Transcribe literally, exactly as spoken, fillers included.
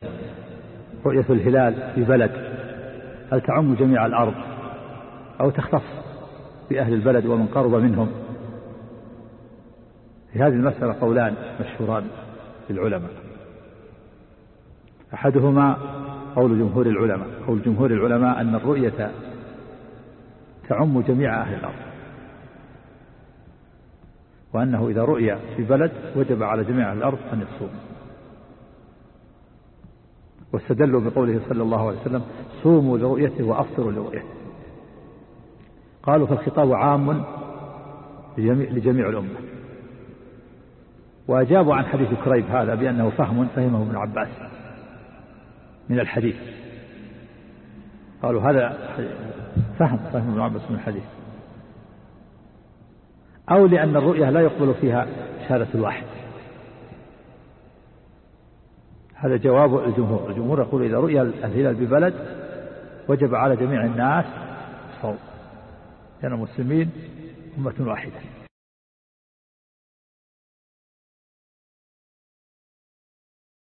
رؤية الهلال في بلد هل تعم جميع الأرض أو تختص بأهل البلد ومن قرب منهم؟ في هذه المسألة قولان مشهوران للعلماء، أحدهما قول جمهور العلماء، قول جمهور العلماء أن الرؤية تعم جميع أهل الأرض، وأنه إذا رؤي في بلد وجب على جميع أهل الأرض أن يصوموا، واستدلوا بقوله صلى الله عليه وسلم صوموا لرؤيته وأفطروا لرؤيته. قالوا فالخطاب عام لجميع, لجميع الأمة، وأجابوا عن حديث كريب هذا بأنه فهم فهمه ابن عباس من الحديث، قالوا هذا فهم فهم ابن عباس من الحديث، أو لأن الرؤية لا يقبل فيها شهادة الواحد. هذا جواب الجمهور. الجمهور يقول إذا رؤيا الهلال ببلد وجب على جميع الناس الصوم، لأن المسلمين أمة واحدة.